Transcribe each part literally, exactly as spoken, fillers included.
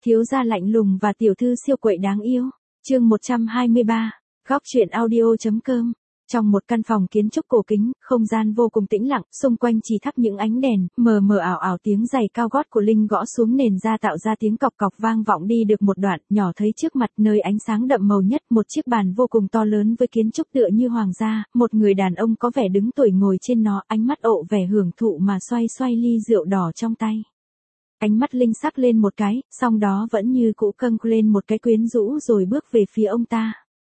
Thiếu gia lạnh lùng và tiểu thư siêu quậy đáng yêu. Chương một trăm hai mươi ba, góc truyện audio.com. Trong một căn phòng kiến trúc cổ kính, không gian vô cùng tĩnh lặng, xung quanh chỉ thắp những ánh đèn, mờ mờ ảo ảo tiếng giày cao gót của Linh gõ xuống nền ra tạo ra tiếng cọc cọc vang vọng đi được một đoạn, nhỏ thấy trước mặt nơi ánh sáng đậm màu nhất, một chiếc bàn vô cùng to lớn với kiến trúc tựa như hoàng gia, một người đàn ông có vẻ đứng tuổi ngồi trên nó, ánh mắt ộ vẻ hưởng thụ mà xoay xoay ly rượu đỏ trong tay. Ánh mắt Linh sắc lên một cái, song đó vẫn như cũ câng lên một cái quyến rũ rồi bước về phía ông ta.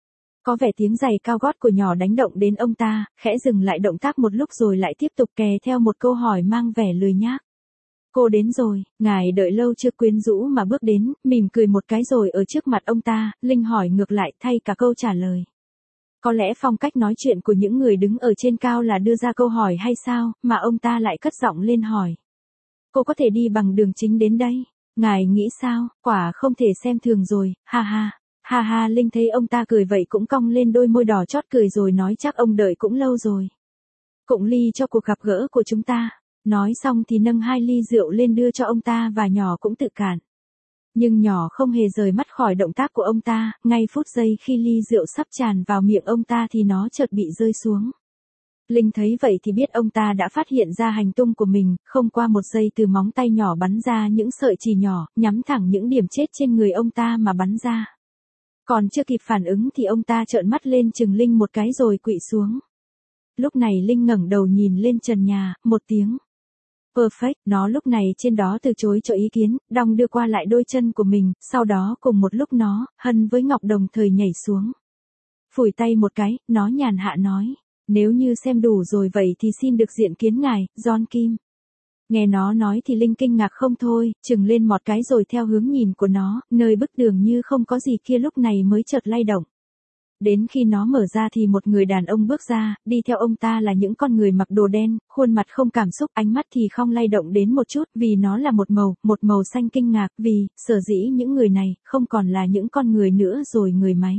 Có vẻ tiếng giày cao gót của nhỏ đánh động đến ông ta, khẽ dừng lại động tác một lúc rồi lại tiếp tục kè theo một câu hỏi mang vẻ lười nhác. Cô đến rồi, ngài đợi lâu chưa? Quyến rũ mà bước đến, mỉm cười một cái rồi ở trước mặt ông ta, Linh hỏi ngược lại thay cả câu trả lời. Có lẽ phong cách nói chuyện của những người đứng ở trên cao là đưa ra câu hỏi hay sao, mà ông ta lại cất giọng lên hỏi. Cô có thể đi bằng đường chính đến đây, ngài nghĩ sao? Quả không thể xem thường rồi, ha ha. Ha ha, Linh thấy ông ta cười vậy cũng cong lên đôi môi đỏ chót cười rồi nói chắc ông đợi cũng lâu rồi. Cụng ly cho cuộc gặp gỡ của chúng ta. Nói xong thì nâng hai ly rượu lên đưa cho ông ta và nhỏ cũng tự cạn. Nhưng nhỏ không hề rời mắt khỏi động tác của ông ta, ngay phút giây khi ly rượu sắp tràn vào miệng ông ta thì nó chợt bị rơi xuống. Linh thấy vậy thì biết ông ta đã phát hiện ra hành tung của mình, không qua một giây từ móng tay nhỏ bắn ra những sợi chì nhỏ, nhắm thẳng những điểm chết trên người ông ta mà bắn ra. Còn chưa kịp phản ứng thì ông ta trợn mắt lên chừng Linh một cái rồi quỵ xuống. Lúc này Linh ngẩng đầu nhìn lên trần nhà, một tiếng. Perfect, nó lúc này trên đó từ chối cho ý kiến, đong đưa qua lại đôi chân của mình, sau đó cùng một lúc nó, Hân với Ngọc đồng thời nhảy xuống. Phủi tay một cái, nó nhàn hạ nói, nếu như xem đủ rồi vậy thì xin được diện kiến ngài, John Kim. Nghe nó nói thì Linh kinh ngạc không thôi, chừng lên một cái rồi theo hướng nhìn của nó, nơi bức tường như không có gì kia lúc này mới chợt lay động. Đến khi nó mở ra thì một người đàn ông bước ra, đi theo ông ta là những con người mặc đồ đen, khuôn mặt không cảm xúc, ánh mắt thì không lay động đến một chút vì nó là một màu, một màu xanh kinh ngạc vì, sở dĩ những người này không còn là những con người nữa rồi người máy.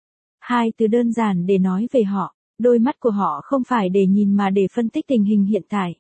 Hai từ đơn giản để nói về họ, đôi mắt của họ không phải để nhìn mà để phân tích tình hình hiện tại.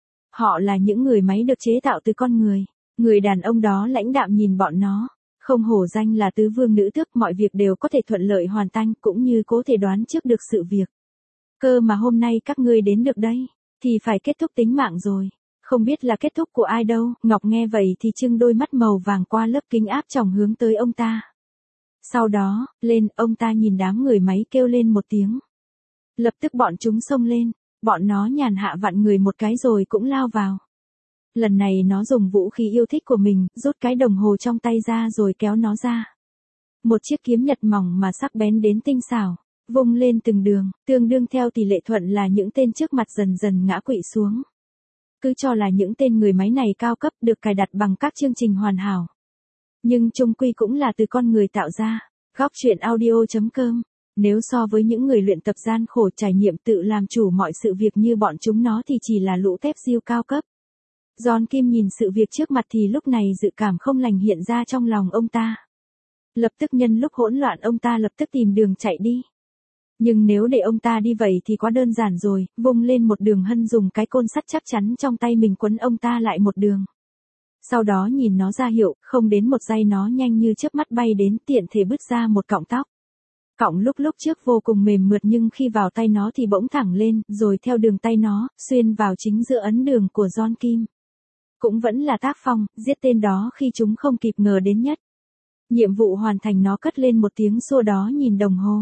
Họ là những người máy được chế tạo từ con người. Người đàn ông đó lãnh đạm nhìn bọn nó. Không hổ danh là tứ vương nữ tước, mọi việc đều có thể thuận lợi hoàn thành cũng như cố thể đoán trước được sự việc. Cơ mà hôm nay các ngươi đến được đây, thì phải kết thúc tính mạng rồi. Không biết là kết thúc của ai đâu. Ngọc nghe vậy thì trưng đôi mắt màu vàng qua lớp kính áp tròng hướng tới ông ta. Sau đó, lên, ông ta nhìn đám người máy kêu lên một tiếng. Lập tức bọn chúng xông lên. Bọn nó nhàn hạ vặn người một cái rồi cũng lao vào. Lần này nó dùng vũ khí yêu thích của mình, rút cái đồng hồ trong tay ra rồi kéo nó ra. Một chiếc kiếm nhật mỏng mà sắc bén đến tinh xảo, vung lên từng đường, tương đương theo tỷ lệ thuận là những tên trước mặt dần dần ngã quỵ xuống. Cứ cho là những tên người máy này cao cấp được cài đặt bằng các chương trình hoàn hảo. Nhưng chung quy cũng là từ con người tạo ra. Góc truyện audio.com. Nếu so với những người luyện tập gian khổ trải nghiệm tự làm chủ mọi sự việc như bọn chúng nó thì chỉ là lũ tép diêu cao cấp. John Kim nhìn sự việc trước mặt thì lúc này dự cảm không lành hiện ra trong lòng ông ta. Lập tức nhân lúc hỗn loạn ông ta lập tức tìm đường chạy đi. Nhưng nếu để ông ta đi vậy thì quá đơn giản rồi, vung lên một đường Hân dùng cái côn sắt chắc chắn trong tay mình quấn ông ta lại một đường. Sau đó nhìn nó ra hiệu, không đến một giây nó nhanh như chớp mắt bay đến tiện thể bứt ra một cọng tóc. Cọng lúc lúc trước vô cùng mềm mượt nhưng khi vào tay nó thì bỗng thẳng lên, rồi theo đường tay nó, xuyên vào chính giữa ấn đường của John Kim. Cũng vẫn là tác phong, giết tên đó khi chúng không kịp ngờ đến nhất. Nhiệm vụ hoàn thành, nó cất lên một tiếng xua đó nhìn đồng hồ.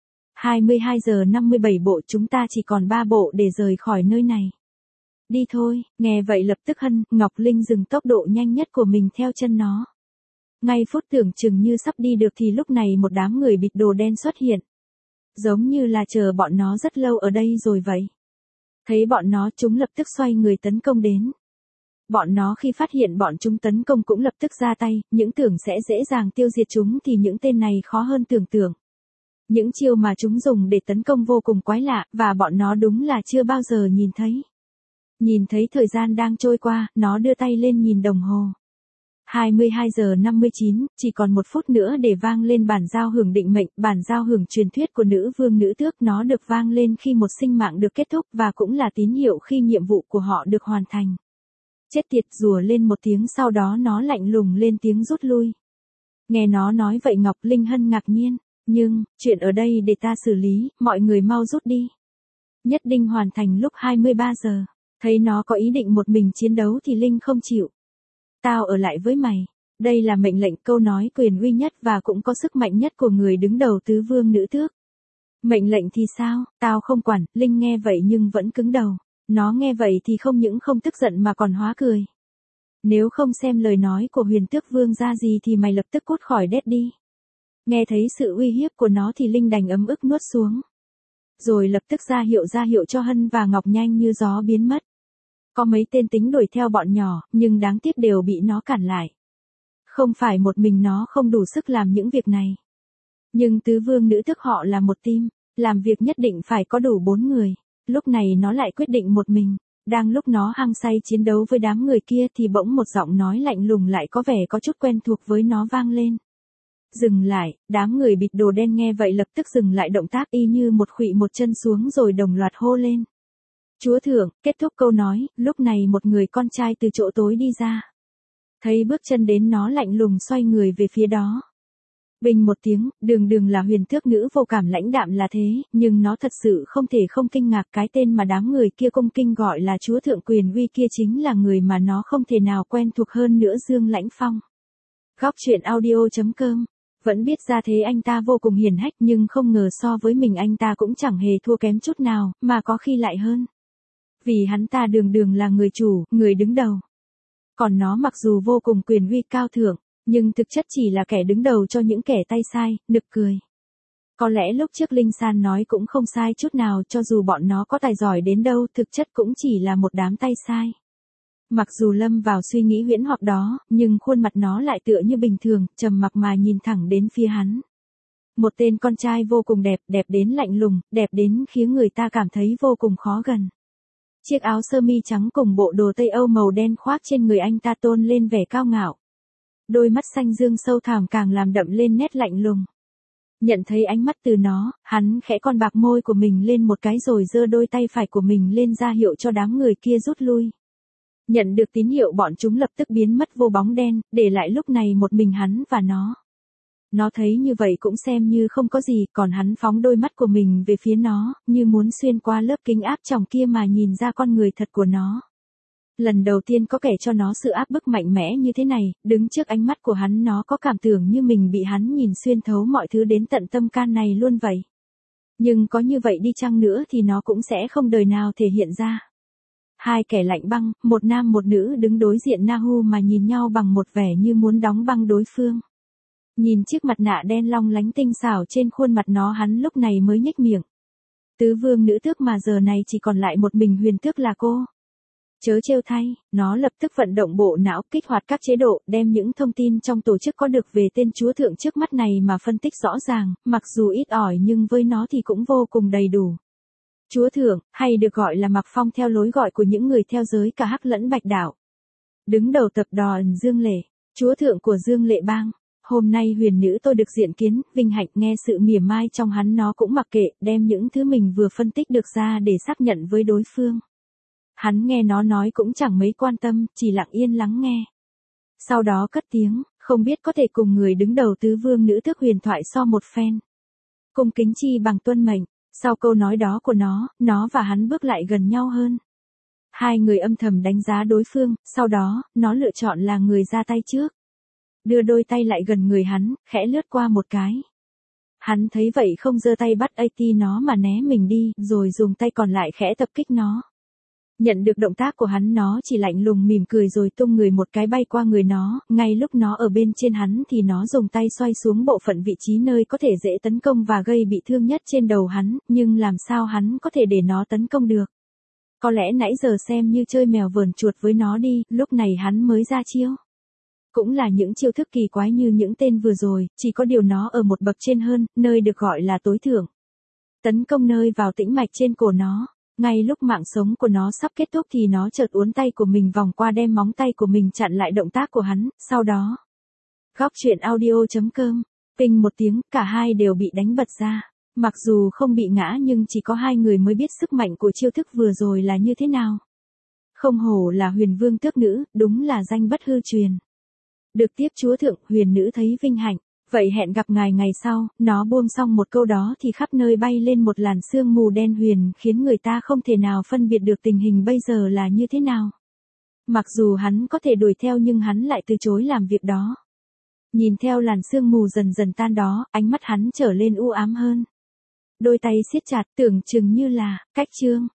hai mươi hai giờ năm mươi bảy bộ, chúng ta chỉ còn ba bộ để rời khỏi nơi này. Đi thôi, nghe vậy lập tức Hân, Ngọc Linh dừng tốc độ nhanh nhất của mình theo chân nó. Ngay phút tưởng chừng như sắp đi được thì lúc này một đám người bịt đồ đen xuất hiện. Giống như là chờ bọn nó rất lâu ở đây rồi vậy. Thấy bọn nó chúng lập tức xoay người tấn công đến. Bọn nó khi phát hiện bọn chúng tấn công cũng lập tức ra tay, những tưởng sẽ dễ dàng tiêu diệt chúng thì những tên này khó hơn tưởng tượng. Những chiêu mà chúng dùng để tấn công vô cùng quái lạ và bọn nó đúng là chưa bao giờ nhìn thấy. Nhìn thấy thời gian đang trôi qua, nó đưa tay lên nhìn đồng hồ. hai mươi hai giờ năm mươi chín, chỉ còn một phút nữa để vang lên bản giao hưởng định mệnh, bản giao hưởng truyền thuyết của nữ vương nữ tước. Nó được vang lên khi một sinh mạng được kết thúc và cũng là tín hiệu khi nhiệm vụ của họ được hoàn thành. Chết tiệt, rủa lên một tiếng sau đó nó lạnh lùng lên tiếng rút lui. Nghe nó nói vậy Ngọc Linh Hân ngạc nhiên, nhưng, chuyện ở đây để ta xử lý, mọi người mau rút đi. Nhất định hoàn thành lúc hai mươi ba giờ. Thấy nó có ý định một mình chiến đấu thì Linh không chịu. Tao ở lại với mày. Đây là mệnh lệnh, câu nói quyền uy nhất và cũng có sức mạnh nhất của người đứng đầu tứ vương nữ tước. Mệnh lệnh thì sao, tao không quản, Linh nghe vậy nhưng vẫn cứng đầu. Nó nghe vậy thì không những không tức giận mà còn hóa cười. Nếu không xem lời nói của huyền tước vương ra gì thì mày lập tức cút khỏi đét đi. Nghe thấy sự uy hiếp của nó thì Linh đành ấm ức nuốt xuống. Rồi lập tức ra hiệu ra hiệu cho Hân và Ngọc nhanh như gió biến mất. Có mấy tên tính đuổi theo bọn nhỏ, nhưng đáng tiếc đều bị nó cản lại. Không phải một mình nó không đủ sức làm những việc này. Nhưng tứ vương nữ tước họ là một team, làm việc nhất định phải có đủ bốn người. Lúc này nó lại quyết định một mình. Đang lúc nó hăng say chiến đấu với đám người kia thì bỗng một giọng nói lạnh lùng lại có vẻ có chút quen thuộc với nó vang lên. Dừng lại, đám người bịt đồ đen nghe vậy lập tức dừng lại động tác y như một khuỵu một chân xuống rồi đồng loạt hô lên. Chúa thượng, kết thúc câu nói, lúc này một người con trai từ chỗ tối đi ra. Thấy bước chân đến nó lạnh lùng xoay người về phía đó. Bình một tiếng, đường đường là huyền tước nữ vô cảm lãnh đạm là thế, nhưng nó thật sự không thể không kinh ngạc cái tên mà đám người kia cung kinh gọi là chúa thượng quyền uy kia chính là người mà nó không thể nào quen thuộc hơn nữa Dương Lãnh Phong. Góc truyện audio chấm com. Vẫn biết ra thế anh ta vô cùng hiền hách nhưng không ngờ so với mình anh ta cũng chẳng hề thua kém chút nào, mà có khi lại hơn. Vì hắn ta đường đường là người chủ, người đứng đầu. Còn nó mặc dù vô cùng quyền uy cao thượng, nhưng thực chất chỉ là kẻ đứng đầu cho những kẻ tay sai, nực cười. Có lẽ lúc trước Linh San nói cũng không sai chút nào, cho dù bọn nó có tài giỏi đến đâu thực chất cũng chỉ là một đám tay sai. Mặc dù lâm vào suy nghĩ huyễn hoặc đó, nhưng khuôn mặt nó lại tựa như bình thường, trầm mặc mà nhìn thẳng đến phía hắn. Một tên con trai vô cùng đẹp, đẹp đến lạnh lùng, đẹp đến khiến người ta cảm thấy vô cùng khó gần. Chiếc áo sơ mi trắng cùng bộ đồ Tây Âu màu đen khoác trên người anh ta tôn lên vẻ cao ngạo. Đôi mắt xanh dương sâu thẳm càng làm đậm lên nét lạnh lùng. Nhận thấy ánh mắt từ nó, hắn khẽ con bạc môi của mình lên một cái rồi giơ đôi tay phải của mình lên ra hiệu cho đám người kia rút lui. Nhận được tín hiệu bọn chúng lập tức biến mất vô bóng đen, để lại lúc này một mình hắn và nó. Nó thấy như vậy cũng xem như không có gì, còn hắn phóng đôi mắt của mình về phía nó, như muốn xuyên qua lớp kính áp tròng kia mà nhìn ra con người thật của nó. Lần đầu tiên có kẻ cho nó sự áp bức mạnh mẽ như thế này, đứng trước ánh mắt của hắn nó có cảm tưởng như mình bị hắn nhìn xuyên thấu mọi thứ đến tận tâm can này luôn vậy. Nhưng có như vậy đi chăng nữa thì nó cũng sẽ không đời nào thể hiện ra. Hai kẻ lạnh băng, một nam một nữ đứng đối diện Nahu mà nhìn nhau bằng một vẻ như muốn đóng băng đối phương. Nhìn chiếc mặt nạ đen long lánh tinh xảo trên khuôn mặt nó hắn lúc này mới nhếch miệng. Tứ vương nữ tước mà giờ này chỉ còn lại một mình huyền tước là cô. Chớ trêu thay, nó lập tức vận động bộ não kích hoạt các chế độ, đem những thông tin trong tổ chức có được về tên chúa thượng trước mắt này mà phân tích rõ ràng, mặc dù ít ỏi nhưng với nó thì cũng vô cùng đầy đủ. Chúa thượng, hay được gọi là Mạc Phong theo lối gọi của những người theo giới cả Hắc lẫn Bạch đạo. Đứng đầu tập đoàn Dương Lệ, chúa thượng của Dương Lệ bang. Hôm nay huyền nữ tôi được diện kiến, vinh hạnh nghe sự mỉa mai trong hắn nó cũng mặc kệ, đem những thứ mình vừa phân tích được ra để xác nhận với đối phương. Hắn nghe nó nói cũng chẳng mấy quan tâm, chỉ lặng yên lắng nghe. Sau đó cất tiếng, không biết có thể cùng người đứng đầu tứ vương nữ tước huyền thoại so một phen. Cung kính chi bằng tuân mệnh, sau câu nói đó của nó, nó và hắn bước lại gần nhau hơn. Hai người âm thầm đánh giá đối phương, sau đó, nó lựa chọn là người ra tay trước. Đưa đôi tay lại gần người hắn, khẽ lướt qua một cái. Hắn thấy vậy không giơ tay bắt a tê nó mà né mình đi, rồi dùng tay còn lại khẽ tập kích nó. Nhận được động tác của hắn nó chỉ lạnh lùng mỉm cười rồi tung người một cái bay qua người nó, ngay lúc nó ở bên trên hắn thì nó dùng tay xoay xuống bộ phận vị trí nơi có thể dễ tấn công và gây bị thương nhất trên đầu hắn, nhưng làm sao hắn có thể để nó tấn công được. Có lẽ nãy giờ xem như chơi mèo vờn chuột với nó đi, lúc này hắn mới ra chiêu. Cũng là những chiêu thức kỳ quái như những tên vừa rồi, chỉ có điều nó ở một bậc trên hơn, nơi được gọi là tối thượng. Tấn công nơi vào tĩnh mạch trên cổ nó. Ngay lúc mạng sống của nó sắp kết thúc thì nó chợt uốn tay của mình vòng qua đem móng tay của mình chặn lại động tác của hắn, sau đó. Góc truyện audio chấm com, ping một tiếng, cả hai đều bị đánh bật ra. Mặc dù không bị ngã nhưng chỉ có hai người mới biết sức mạnh của chiêu thức vừa rồi là như thế nào. Không hổ là huyền vương tước nữ, đúng là danh bất hư truyền. Được tiếp chúa thượng, huyền nữ thấy vinh hạnh. Vậy hẹn gặp ngài ngày sau, nó buông xong một câu đó thì khắp nơi bay lên một làn sương mù đen huyền khiến người ta không thể nào phân biệt được tình hình bây giờ là như thế nào. Mặc dù hắn có thể đuổi theo nhưng hắn lại từ chối làm việc đó. Nhìn theo làn sương mù dần dần tan đó, ánh mắt hắn trở lên u ám hơn. Đôi tay siết chặt tưởng chừng như là, cách chương.